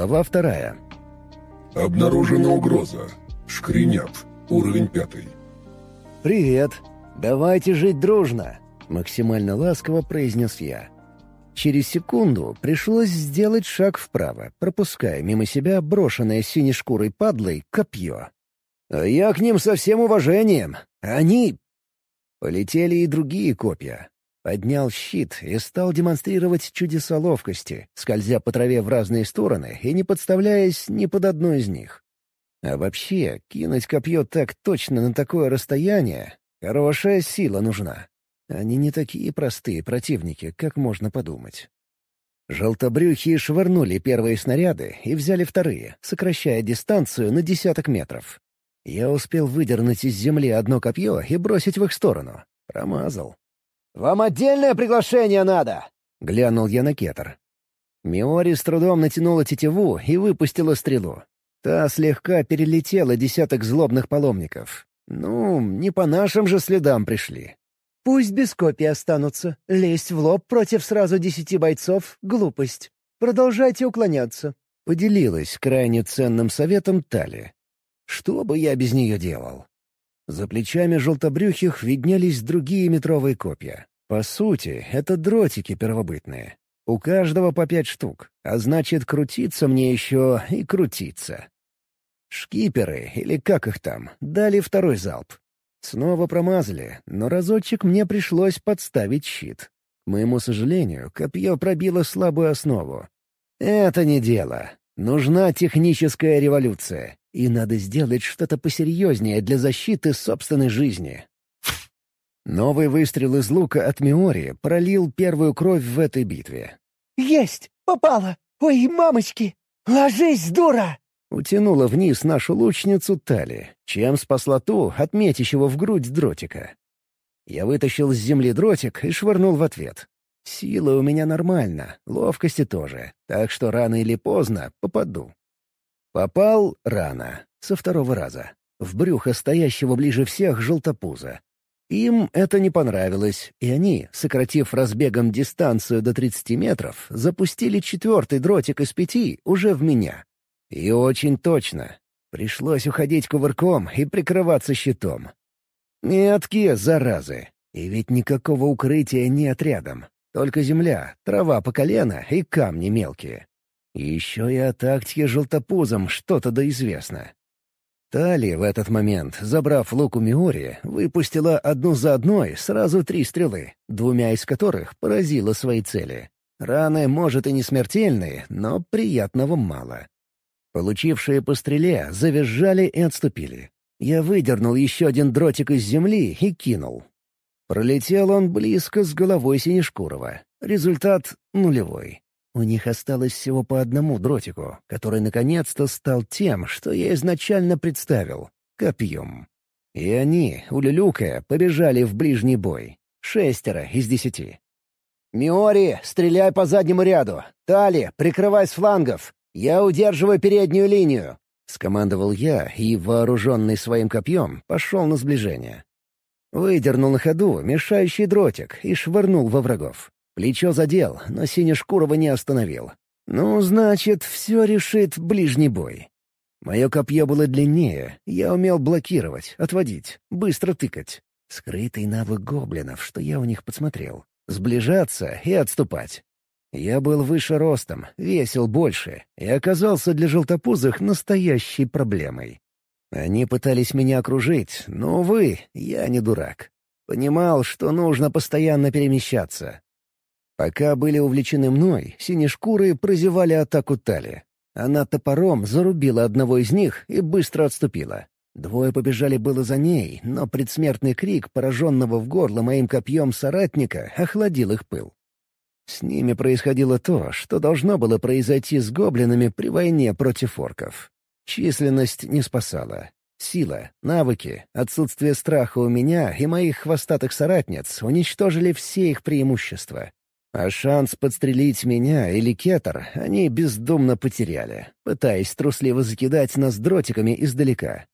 Глава 2. Обнаружена угроза. Шкринят. Уровень 5. «Привет. Давайте жить дружно», — максимально ласково произнес я. Через секунду пришлось сделать шаг вправо, пропуская мимо себя брошенное синей шкурой падлой копье. А я к ним со всем уважением. Они... Полетели и другие копья. Поднял щит и стал демонстрировать чудеса ловкости, скользя по траве в разные стороны и не подставляясь ни под одну из них. А вообще, кинуть копье так точно на такое расстояние — хорошая сила нужна. Они не такие простые противники, как можно подумать. Желтобрюхие швырнули первые снаряды и взяли вторые, сокращая дистанцию на десяток метров. Я успел выдернуть из земли одно копье и бросить в их сторону. Промазал. «Вам отдельное приглашение надо!» — глянул я на Кетер. Миори с трудом натянула тетиву и выпустила стрелу. Та слегка перелетела десяток злобных паломников. Ну, не по нашим же следам пришли. «Пусть без копий останутся. Лезть в лоб против сразу 10 бойцов — глупость. Продолжайте уклоняться», — поделилась крайне ценным советом Тали. Что бы я без нее делал? За плечами желтобрюхих виднелись другие метровые копья. По сути, это дротики первобытные. У каждого по 5 штук, а значит, крутиться мне еще и крутиться. Шкиперы, или как их там, дали второй залп. Снова промазали, но разочек мне пришлось подставить щит. К моему сожалению, копье пробило слабую основу. Это не дело. Нужна техническая революция, и надо сделать что-то посерьезнее для защиты собственной жизни. Новый выстрел из лука от Миори пролил первую кровь в этой битве. «Есть! Попало! Ой, мамочки! Ложись, дура!» Утянула вниз нашу лучницу Тали, чем спасла ту от метящего в грудь дротика. Я вытащил с земли дротик и швырнул в ответ. Сила у меня нормально, ловкости тоже, так что рано или поздно попаду. Попал рано, со второго раза, в брюхо стоящего ближе всех желтопуза. Им это не понравилось, и они, сократив разбегом дистанцию до 30 метров, запустили 4-й дротик из 5 уже в меня. И очень точно. Пришлось уходить кувырком и прикрываться щитом. Меткие заразы. И ведь никакого укрытия нет рядом. Только земля, трава по колено и камни мелкие. Еще и о тактике желтопузом что-то да известно. Тали в этот момент, забрав лук у Миори, выпустила одну за одной сразу 3 стрелы, 2 из которых поразила свои цели. Раны, может, и не смертельные, но приятного мало. Получившие по стреле завизжали и отступили. Я выдернул еще один дротик из земли и кинул. Пролетел он близко с головой Синешкурова. Результат — нулевой. У них осталось всего по одному дротику, который наконец-то стал тем, что я изначально представил — копьем. И они, улюлюкая, побежали в ближний бой. 6 из 10. «Миори, стреляй по заднему ряду! Тали, прикрывай с флангов! Я удерживаю переднюю линию!» — скомандовал я и, вооруженный своим копьем, пошел на сближение. Выдернул на ходу мешающий дротик и швырнул во врагов. Плечо задел, но Синешкурова не остановил. Ну, значит, все решит ближний бой. Мое копье было длиннее, я умел блокировать, отводить, быстро тыкать. Скрытый навык гоблинов, что я у них подсмотрел. Сближаться и отступать. Я был выше ростом, весил больше и оказался для желтопузых настоящей проблемой. Они пытались меня окружить, но, увы, я не дурак. Понимал, что нужно постоянно перемещаться. Пока были увлечены мной, синешкурые прозевали атаку Тали. Она топором зарубила одного из них и быстро отступила. 2 побежали было за ней, но предсмертный крик, пораженного в горло моим копьем соратника, охладил их пыл. С ними происходило то, что должно было произойти с гоблинами при войне против орков. Численность не спасала. Сила, навыки, отсутствие страха у меня и моих хвостатых соратниц уничтожили все их преимущества. А шанс подстрелить меня или Кетер они бездумно потеряли, пытаясь трусливо закидать нас дротиками издалека.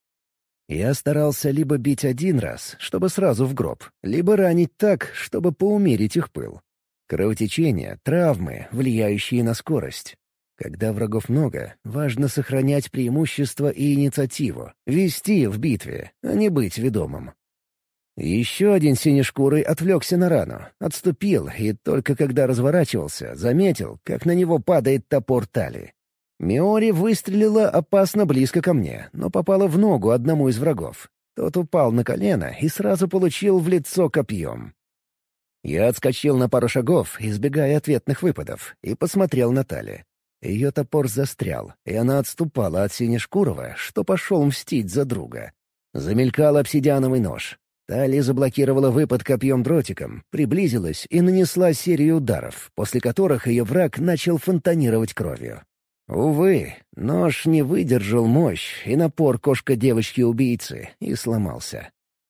Я старался либо бить один раз, чтобы сразу в гроб, либо ранить так, чтобы поумерить их пыл. Кровотечение, травмы, влияющие на скорость. Когда врагов много, важно сохранять преимущество и инициативу, вести в битве, а не быть ведомым. Еще один синешкурый отвлекся на рану, отступил и только когда разворачивался, заметил, как на него падает топор Тали. Миори выстрелила опасно близко ко мне, но попала в ногу одному из врагов. Тот упал на колено и сразу получил в лицо копьем. Я отскочил на пару шагов, избегая ответных выпадов, и посмотрел на Тали. Ее топор застрял, и она отступала от Синешкурова, что пошел мстить за друга. Замелькал обсидиановый нож. Тали заблокировала выпад копьем-дротиком, приблизилась и нанесла серию ударов, после которых ее враг начал фонтанировать кровью. Увы, нож не выдержал мощь и напор кошка-девочки-убийцы и сломался.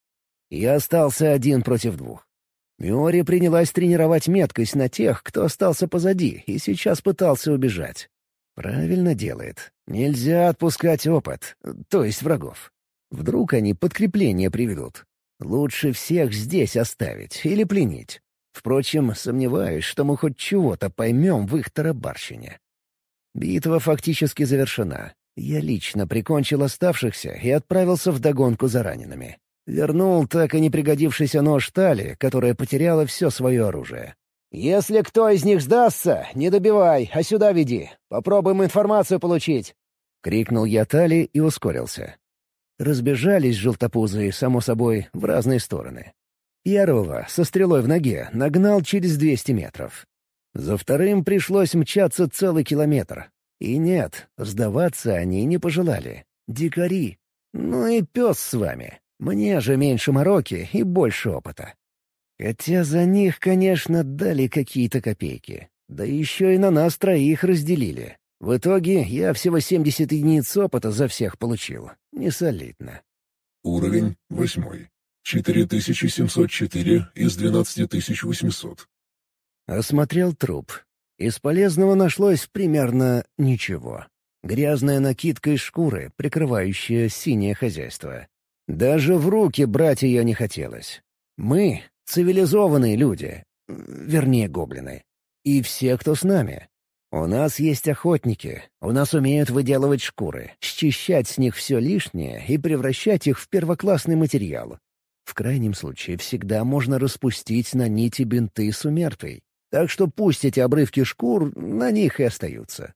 Я остался один против двух. Миори принялась тренировать меткость на тех, кто остался позади и сейчас пытался убежать. Правильно делает. Нельзя отпускать опыт, то есть врагов. Вдруг они подкрепление приведут. Лучше всех здесь оставить или пленить. Впрочем, сомневаюсь, что мы хоть чего-то поймем в их тарабарщине. Битва фактически завершена. Я лично прикончил оставшихся и отправился вдогонку за ранеными. Вернул так и не пригодившийся нож Тали, которая потеряла все свое оружие. «Если кто из них сдастся, не добивай, а сюда веди. Попробуем информацию получить!» — крикнул я Тали и ускорился. Разбежались желтопузые, само собой, в разные стороны. Первого, со стрелой в ноге, нагнал через 200 метров. За вторым пришлось мчаться целый километр. И нет, сдаваться они не пожелали. Дикари. Ну и пес с вами. Мне же меньше мороки и больше опыта. Хотя за них, конечно, дали какие-то копейки. Да еще и на нас троих разделили. В итоге я всего 70 единиц опыта за всех получил. Не солидно. Уровень 8. 4704 из 12800. Осмотрел труп. Из полезного нашлось примерно ничего. Грязная накидка из шкуры, прикрывающая синее хозяйство. Даже в руки брать ее не хотелось. Мы — цивилизованные люди. Вернее, гоблины. И все, кто с нами. У нас есть охотники, у нас умеют выделывать шкуры, счищать с них все лишнее и превращать их в первоклассный материал. В крайнем случае всегда можно распустить на нити бинты с умертвой. Так что пусть эти обрывки шкур на них и остаются.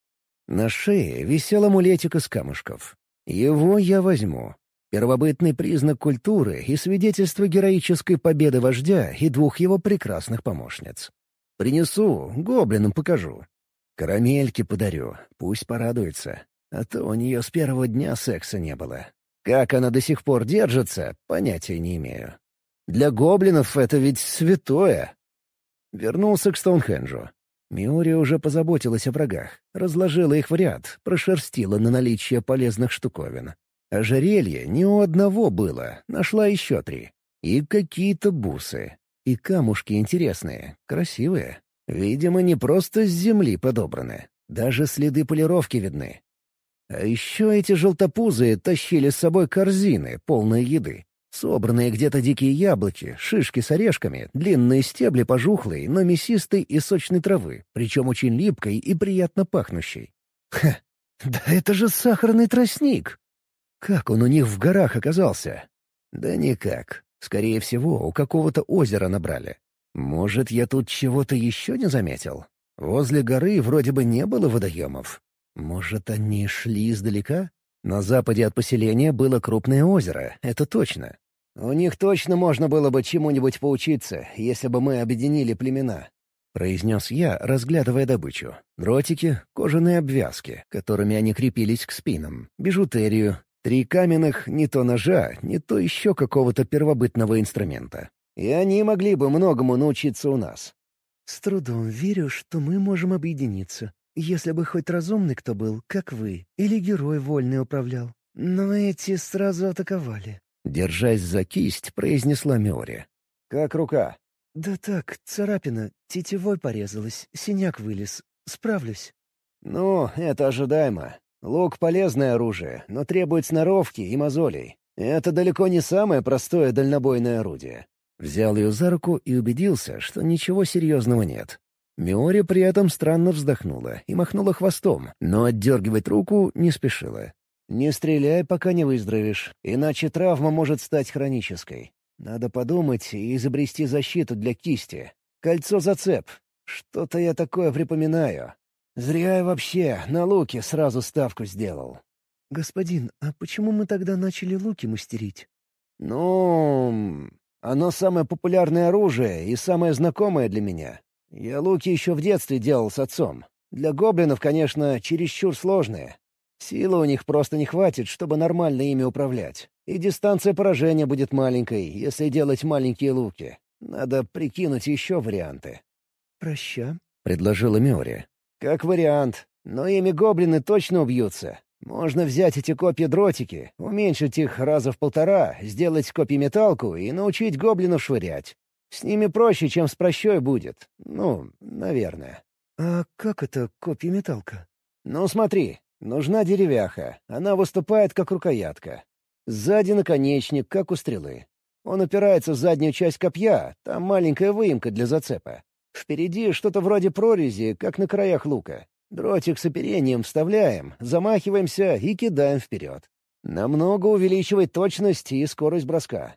На шее висел амулетик из камушков. Его я возьму. Первобытный признак культуры и свидетельство героической победы вождя и двух его прекрасных помощниц. Принесу, гоблинам покажу. Карамельки подарю, пусть порадуется. А то у нее с первого дня секса не было. Как она до сих пор держится, понятия не имею. Для гоблинов это ведь святое. Вернулся к Стоунхенджу. Миори уже позаботилась о врагах, разложила их в ряд, прошерстила на наличие полезных штуковин. Ожерелье не у одного было, нашла еще 3. И какие-то бусы. И камушки интересные, красивые. Видимо, не просто с земли подобраны. Даже следы полировки видны. А еще эти желтопузые тащили с собой корзины, полные еды. Собранные где-то дикие яблоки, шишки с орешками, длинные стебли пожухлой, но мясистой и сочной травы, причем очень липкой и приятно пахнущей. Ха! Да это же сахарный тростник! Как он у них в горах оказался? Да никак. Скорее всего, у какого-то озера набрали. Может, я тут чего-то еще не заметил? Возле горы вроде бы не было водоемов. Может, они шли издалека? На западе от поселения было крупное озеро, это точно. У них точно можно было бы чему-нибудь поучиться, если бы мы объединили племена. — произнес я, разглядывая добычу. Дротики, кожаные обвязки, которыми они крепились к спинам, бижутерию, 3 каменных не то ножа, не то еще какого-то первобытного инструмента. И они могли бы многому научиться у нас. «С трудом верю, что мы можем объединиться. Если бы хоть разумный кто был, как вы, или герой вольный управлял. Но эти сразу атаковали». Держась за кисть, произнесла Миори. «Как рука?» «Да так, царапина, тетивой порезалась, синяк вылез. Справлюсь». «Ну, это ожидаемо. Лук — полезное оружие, но требует сноровки и мозолей. Это далеко не самое простое дальнобойное орудие». Взял ее за руку и убедился, что ничего серьезного нет. Миори при этом странно вздохнула и махнула хвостом, но отдергивать руку не спешила. «Не стреляй, пока не выздоровеешь, иначе травма может стать хронической. Надо подумать и изобрести защиту для кисти. Кольцо-зацеп. Что-то я такое припоминаю. Зря я вообще на луке сразу ставку сделал». «Господин, а почему мы тогда начали луки мастерить?» «Ну, оно самое популярное оружие и самое знакомое для меня. Я луки еще в детстве делал с отцом. Для гоблинов, конечно, чересчур сложные. Силы у них просто не хватит, чтобы нормально ими управлять. И дистанция поражения будет маленькой, если делать маленькие луки. Надо прикинуть еще варианты». «Проща», — предложила Миори. «Как вариант. Но ими гоблины точно убьются. Можно взять эти копья-дротики, уменьшить их раза в 1,5, сделать копья-металку и научить гоблинов швырять. С ними проще, чем с прощой будет. Ну, наверное». «А как это копья-металка?» «Ну смотри, нужна деревяха. Она выступает как рукоятка. Сзади наконечник, как у стрелы. Он упирается в заднюю часть копья, там маленькая выемка для зацепа. Впереди что-то вроде прорези, как на краях лука. Дротик с оперением вставляем, замахиваемся и кидаем вперед. Намного увеличивает точность и скорость броска».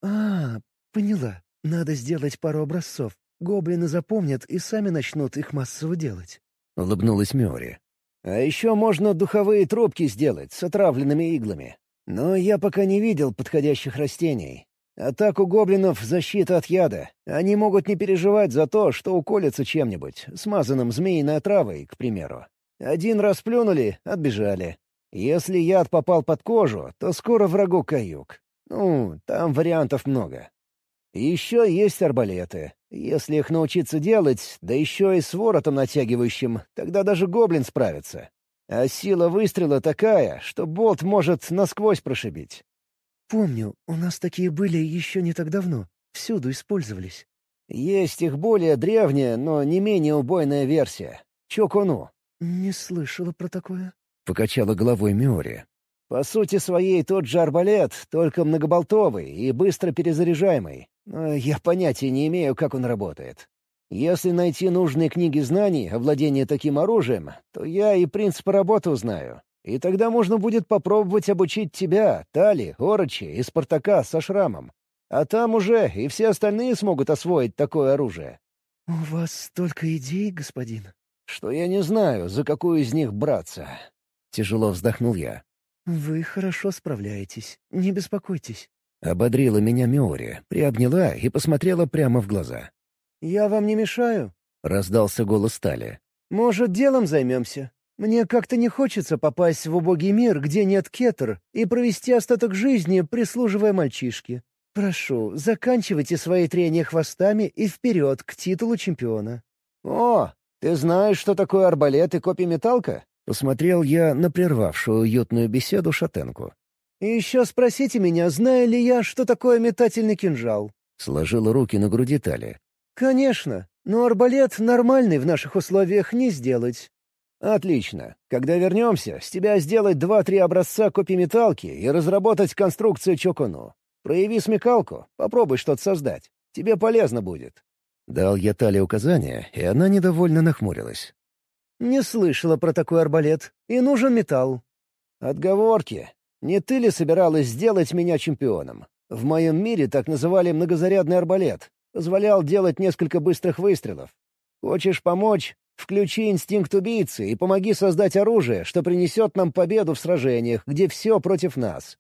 Поняла. Надо сделать пару образцов. Гоблины запомнят и сами начнут их массово делать. Улыбнулась Миори. «А еще можно духовые трубки сделать с отравленными иглами. Но я пока не видел подходящих растений. А так у гоблинов защита от яда. Они могут не переживать за то, что уколятся чем-нибудь, смазанным змеиной отравой, к примеру. Один раз плюнули — отбежали. Если яд попал под кожу, то скоро врагу каюк. Ну, там вариантов много. И еще есть арбалеты. Если их научиться делать, да еще и с воротом натягивающим, тогда даже гоблин справится. А сила выстрела такая, что болт может насквозь прошибить. «Помню, у нас такие были еще не так давно. Всюду использовались». Есть их более древняя, но не менее убойная версия. Чокуну. «Не слышала про такое». Покачала головой Миори. По сути своей тот же арбалет, только многоболтовый и быстро перезаряжаемый. Но я понятия не имею, как он работает. Если найти нужные книги знаний о владении таким оружием, то я и принципы работы узнаю. И тогда можно будет попробовать обучить тебя, Тали, Орочи и Спартака со шрамом. А там уже и все остальные смогут освоить такое оружие». «У вас столько идей, господин». «Что я не знаю, за какую из них браться». Тяжело вздохнул я. «Вы хорошо справляетесь. Не беспокойтесь». Ободрила меня Миори, приобняла и посмотрела прямо в глаза. «Я вам не мешаю?» — раздался голос Тали. «Может, делом займемся? Мне как-то не хочется попасть в убогий мир, где нет кетер, и провести остаток жизни, прислуживая мальчишке. Прошу, заканчивайте свои трения хвостами и вперед к титулу чемпиона». «О, ты знаешь, что такое арбалет и копья-металка?» Посмотрел я на прервавшую уютную беседу шатенку. «И еще спросите меня, знаю ли я, что такое метательный кинжал?» Сложила руки на груди Тали. «Конечно, но арбалет нормальный в наших условиях не сделать». «Отлично. Когда вернемся, с тебя сделать 2-3 образца копья-металки и разработать конструкцию чокуну. Прояви смекалку, попробуй что-то создать. Тебе полезно будет». Дал я Тале указания, и она недовольно нахмурилась. «Не слышала про такой арбалет. И нужен металл». «Отговорки. Не ты ли собиралась сделать меня чемпионом? В моем мире так называли многозарядный арбалет. Позволял делать несколько быстрых выстрелов. Хочешь помочь? Включи инстинкт убийцы и помоги создать оружие, что принесет нам победу в сражениях, где все против нас».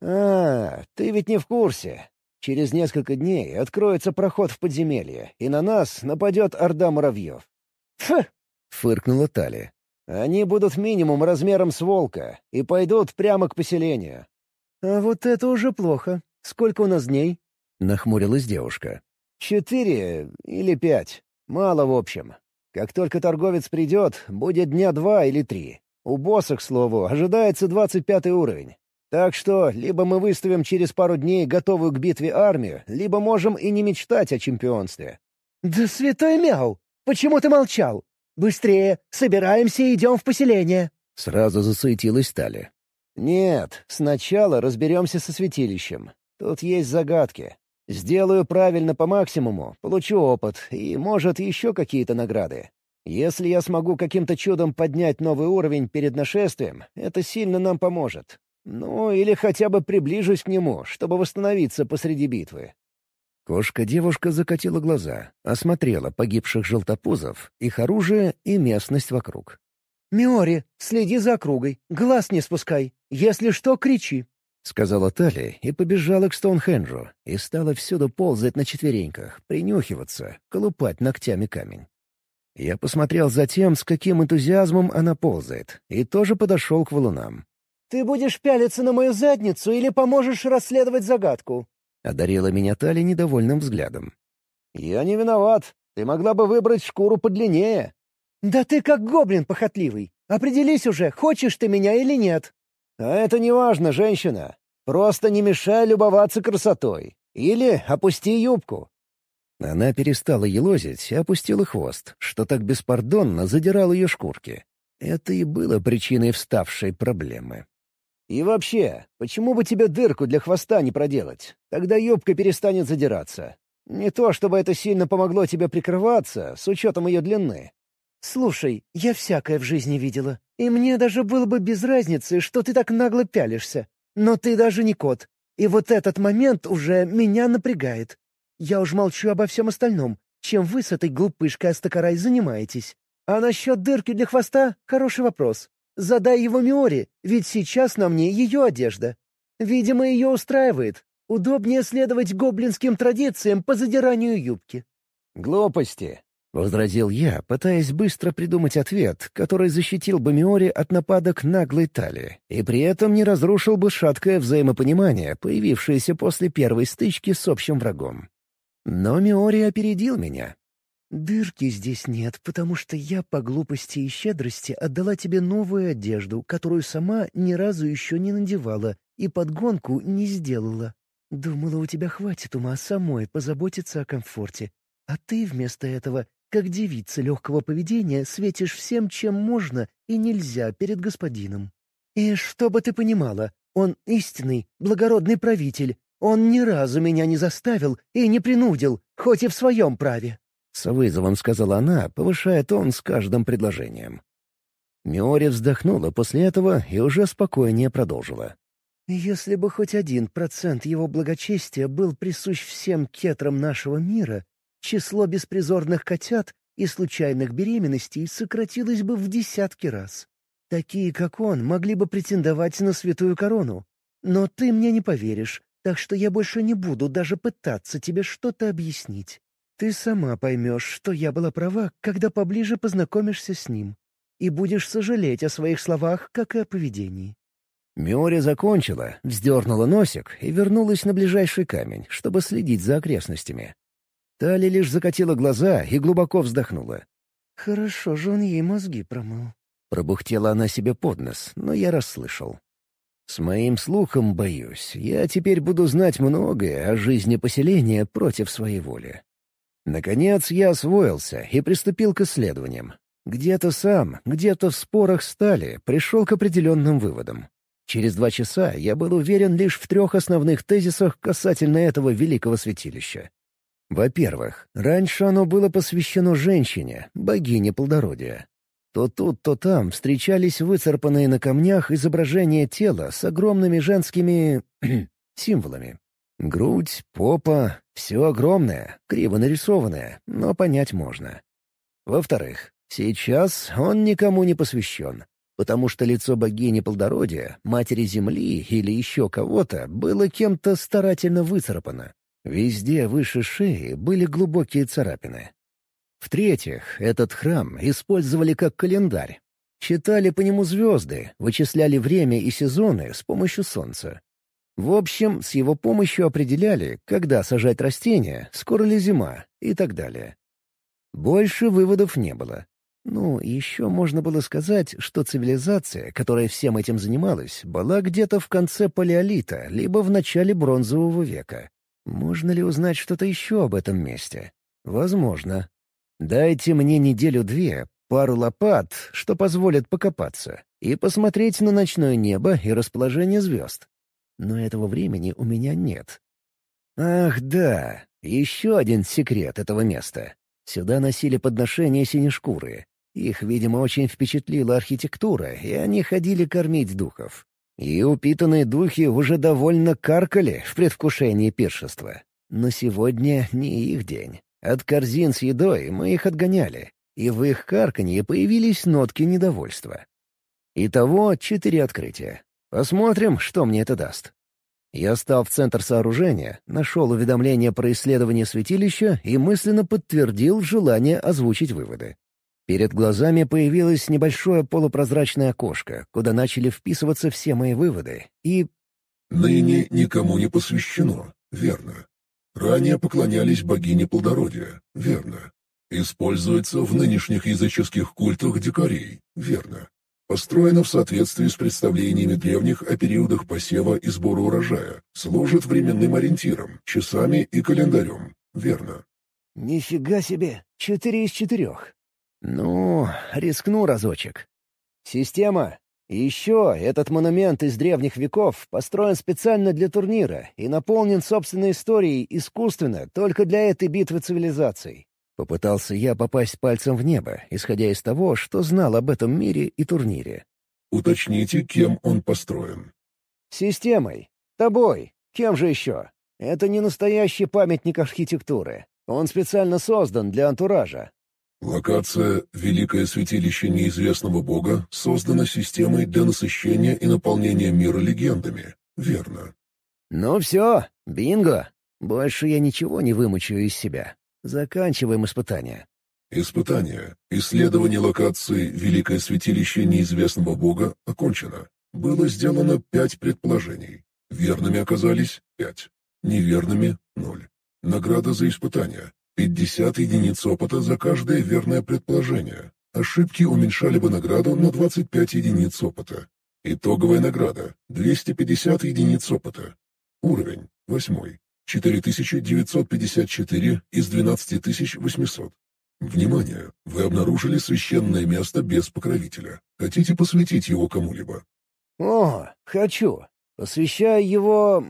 Ты ведь не в курсе. Через несколько дней откроется проход в подземелье, и на нас нападет орда муравьев». «Фу!» — фыркнула Тали. «Они будут минимум размером с волка и пойдут прямо к поселению». «А вот это уже плохо. Сколько у нас дней?» — нахмурилась девушка. 4 или 5. Мало в общем. Как только торговец придет, будет дня 2 или 3. У босса, к слову, ожидается 25 уровень. Так что либо мы выставим через пару дней готовую к битве армию, либо можем и не мечтать о чемпионстве». «Да святой мяу! Почему ты молчал? Быстрее! Собираемся и идем в поселение!» Сразу засуетилась Тали. «Нет, сначала разберемся со святилищем. Тут есть загадки. Сделаю правильно по максимуму, получу опыт и, может, еще какие-то награды. Если я смогу каким-то чудом поднять новый уровень перед нашествием, это сильно нам поможет. Ну, или хотя бы приближусь к нему, чтобы восстановиться посреди битвы». Кошка-девушка закатила глаза, осмотрела погибших желтопузов, их оружие и местность вокруг. «Миори, следи за округой, глаз не спускай. Если что, кричи», — сказала Тали и побежала к Стоунхенджу, и стала всюду ползать на четвереньках, принюхиваться, колупать ногтями камень. Я посмотрел за тем, с каким энтузиазмом она ползает, и тоже подошел к валунам. «Ты будешь пялиться на мою задницу или поможешь расследовать загадку?» — одарила меня Тали недовольным взглядом. «Я не виноват. Ты могла бы выбрать шкуру подлиннее». «Да ты как гоблин похотливый. Определись уже, хочешь ты меня или нет». «А это не важно, женщина. Просто не мешай любоваться красотой. Или опусти юбку». Она перестала елозить и опустила хвост, что так беспардонно задирал ее шкурки. Это и было причиной вставшей проблемы. «И вообще, почему бы тебе дырку для хвоста не проделать? Тогда юбка перестанет задираться. Не то чтобы это сильно помогло тебе прикрываться, с учетом ее длины». «Слушай, я всякое в жизни видела, и мне даже было бы без разницы, что ты так нагло пялишься. Но ты даже не кот, и вот этот момент уже меня напрягает. Я уж молчу обо всем остальном, чем вы с этой глупышкой Астакарай занимаетесь. А насчет дырки для хвоста — хороший вопрос. Задай его Миори, ведь сейчас на мне ее одежда. Видимо, ее устраивает. Удобнее следовать гоблинским традициям по задиранию юбки». «Глупости», — возразил я, пытаясь быстро придумать ответ, который защитил бы Миори от нападок наглой Тали, и при этом не разрушил бы шаткое взаимопонимание, появившееся после первой стычки с общим врагом. Но Миори опередил меня. «Дырки здесь нет, потому что я по глупости и щедрости отдала тебе новую одежду, которую сама ни разу еще не надевала и подгонку не сделала. Думала, у тебя хватит ума самой позаботиться о комфорте. А ты вместо этого, как девица легкого поведения, светишь всем, чем можно и нельзя перед господином. И чтобы ты понимала, он истинный, благородный правитель. Он ни разу меня не заставил и не принудил, хоть и в своем праве». С вызовом сказала она, повышая тон с каждым предложением. Миори вздохнула после этого и уже спокойнее продолжила. «Если бы хоть 1% его благочестия был присущ всем кетрам нашего мира, число беспризорных котят и случайных беременностей сократилось бы в десятки раз. Такие, как он, могли бы претендовать на святую корону. Но ты мне не поверишь, так что я больше не буду даже пытаться тебе что-то объяснить. Ты сама поймешь, что я была права, когда поближе познакомишься с ним. И будешь сожалеть о своих словах, как и о поведении». Миори закончила, вздернула носик и вернулась на ближайший камень, чтобы следить за окрестностями. Тали лишь закатила глаза и глубоко вздохнула. «Хорошо же он ей мозги промыл». Пробухтела она себе под нос, но я расслышал. С моим слухом, боюсь, я теперь буду знать многое о жизни поселения против своей воли. Наконец я освоился и приступил к исследованиям. Где-то сам, где-то в спорах стали, пришел к определенным выводам. Через 2 часа я был уверен лишь в 3 основных тезисах касательно этого великого святилища. Во-первых, раньше оно было посвящено женщине, богине плодородия. То тут, то там встречались выцарапанные на камнях изображения тела с огромными женскими символами. Грудь, попа — все огромное, криво нарисованное, но понять можно. Во-вторых, сейчас он никому не посвящен, потому что лицо богини плодородия, матери земли или еще кого-то было кем-то старательно выцарапано. Везде выше шеи были глубокие царапины. В-третьих, этот храм использовали как календарь. Считали по нему звезды, вычисляли время и сезоны с помощью солнца. В общем, с его помощью определяли, когда сажать растения, скоро ли зима и так далее. Больше выводов не было. Ну, еще можно было сказать, что цивилизация, которая всем этим занималась, была где-то в конце палеолита, либо в начале бронзового века. Можно ли узнать что-то еще об этом месте? Возможно. Дайте мне 1-2, пару лопат, что позволят покопаться, и посмотреть на ночное небо и расположение звезд. Но этого времени у меня нет. Ах, да, еще один секрет этого места. Сюда носили подношения синешкурые. Их, видимо, очень впечатлила архитектура, и они ходили кормить духов. И упитанные духи уже довольно каркали в предвкушении пиршества. Но сегодня не их день. От корзин с едой мы их отгоняли, и в их карканье появились нотки недовольства. Итого 4 открытия. Посмотрим, что мне это даст. Я стал в центр сооружения, нашел уведомление про исследование святилища и мысленно подтвердил желание озвучить выводы. Перед глазами появилось небольшое полупрозрачное окошко, куда начали вписываться все мои выводы, и... Ныне никому не посвящено, верно. Ранее поклонялись богине плодородия, верно. Используется в нынешних языческих культах дикарей, верно. Построено в соответствии с представлениями древних о периодах посева и сбора урожая, служит временным ориентиром, часами и календарем, верно. Нифига себе, 4 из 4. Ну, рискну разочек. Система. Еще этот монумент из древних веков построен специально для турнира и наполнен собственной историей искусственно только для этой битвы цивилизаций. Попытался я попасть пальцем в небо, исходя из того, что знал об этом мире и турнире. Уточните, кем он построен. Системой. Тобой. Кем же еще? Это не настоящий памятник архитектуры. Он специально создан для антуража. Локация «Великое святилище неизвестного бога» создана системой для насыщения и наполнения мира легендами, верно. Ну все, бинго. Больше я ничего не вымучу из себя. Заканчиваем испытание. Испытание. Исследование локации «Великое святилище неизвестного бога» окончено. Было сделано 5 предположений. Верными оказались 5. Неверными — 0. Награда за испытание. 50 единиц опыта за каждое верное предположение. Ошибки уменьшали бы награду на 25 единиц опыта. Итоговая награда — 250 единиц опыта. Уровень — 8. 4954 из 12800. Внимание! Вы обнаружили священное место без покровителя. Хотите посвятить его кому-либо? О, хочу. Посвящаю его...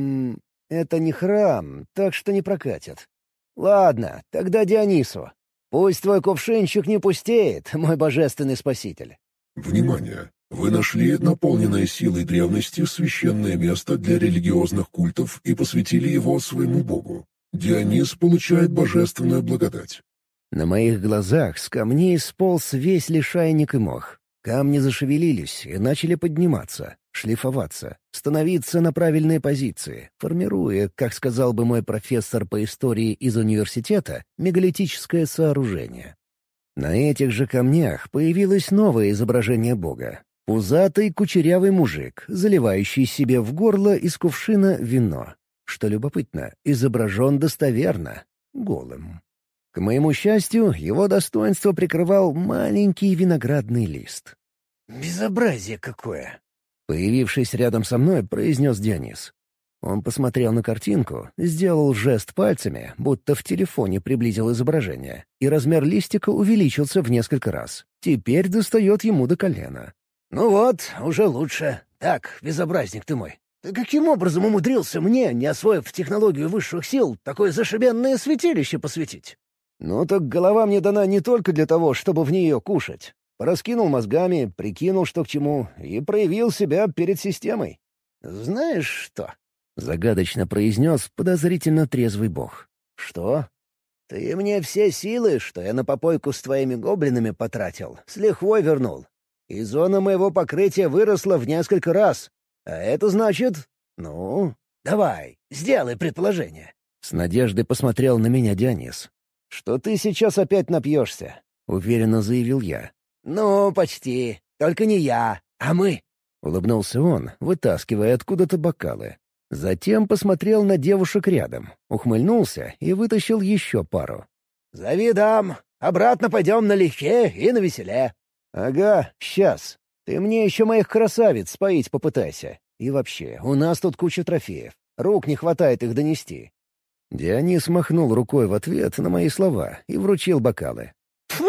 это не храм, так что не прокатит. Ладно, тогда Дионису. Пусть твой кувшинчик не пустеет, мой божественный спаситель. Внимание! Вы нашли наполненное силой древности священное место для религиозных культов и посвятили его своему богу. Дионис получает божественную благодать. На моих глазах с камней сполз весь лишайник и мох. Камни зашевелились и начали подниматься, шлифоваться, становиться на правильные позиции, формируя, как сказал бы мой профессор по истории из университета, мегалитическое сооружение. На этих же камнях появилось новое изображение бога. Пузатый кучерявый мужик, заливающий себе в горло из кувшина вино. Что любопытно, изображен достоверно, голым. К моему счастью, его достоинство прикрывал маленький виноградный лист. «Безобразие какое!» Появившись рядом со мной, произнес Дионис. Он посмотрел на картинку, сделал жест пальцами, будто в телефоне приблизил изображение, и размер листика увеличился в несколько раз. Теперь достает ему до колена. «Ну вот, уже лучше. Так, безобразник ты мой. Ты каким образом умудрился мне, не освоив технологию высших сил, такое зашибенное святилище посвятить?» «Ну так голова мне дана не только для того, чтобы в нее кушать. Пораскинул мозгами, прикинул, что к чему, и проявил себя перед системой. Знаешь что?» — загадочно произнес подозрительно трезвый бог. «Что?» «Ты мне все силы, что я на попойку с твоими гоблинами потратил, с лихвой вернул. И зона моего покрытия выросла в несколько раз. А это значит... Ну, давай, сделай предположение». С надеждой посмотрел на меня Дионис. «Что ты сейчас опять напьешься?» — уверенно заявил я. «Ну, почти. Только не я, а мы». — улыбнулся он, вытаскивая откуда-то бокалы. Затем посмотрел на девушек рядом, ухмыльнулся и вытащил еще пару. «Зови дам. Обратно пойдем налегке и навеселе». «Ага, сейчас. Ты мне еще моих красавиц споить попытайся. И вообще, у нас тут куча трофеев. Рук не хватает их донести». Дионис махнул рукой в ответ на мои слова и вручил бокалы. «Фу!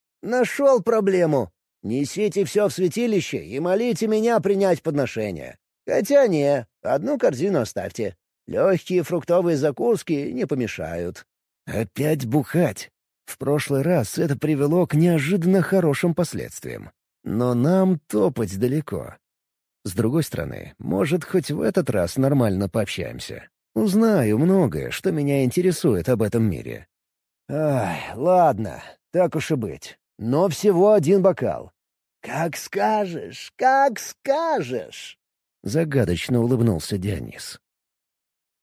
Нашел проблему. Несите все в святилище и молите меня принять подношение. Хотя не, одну корзину оставьте. Легкие фруктовые закуски не помешают». Опять бухать. В прошлый раз это привело к неожиданно хорошим последствиям. Но нам топать далеко. С другой стороны, может, хоть в этот раз нормально пообщаемся. Узнаю многое, что меня интересует об этом мире. «Ай, ладно, так уж и быть. Но всего 1 бокал». «Как скажешь, как скажешь!» Загадочно улыбнулся Дионис.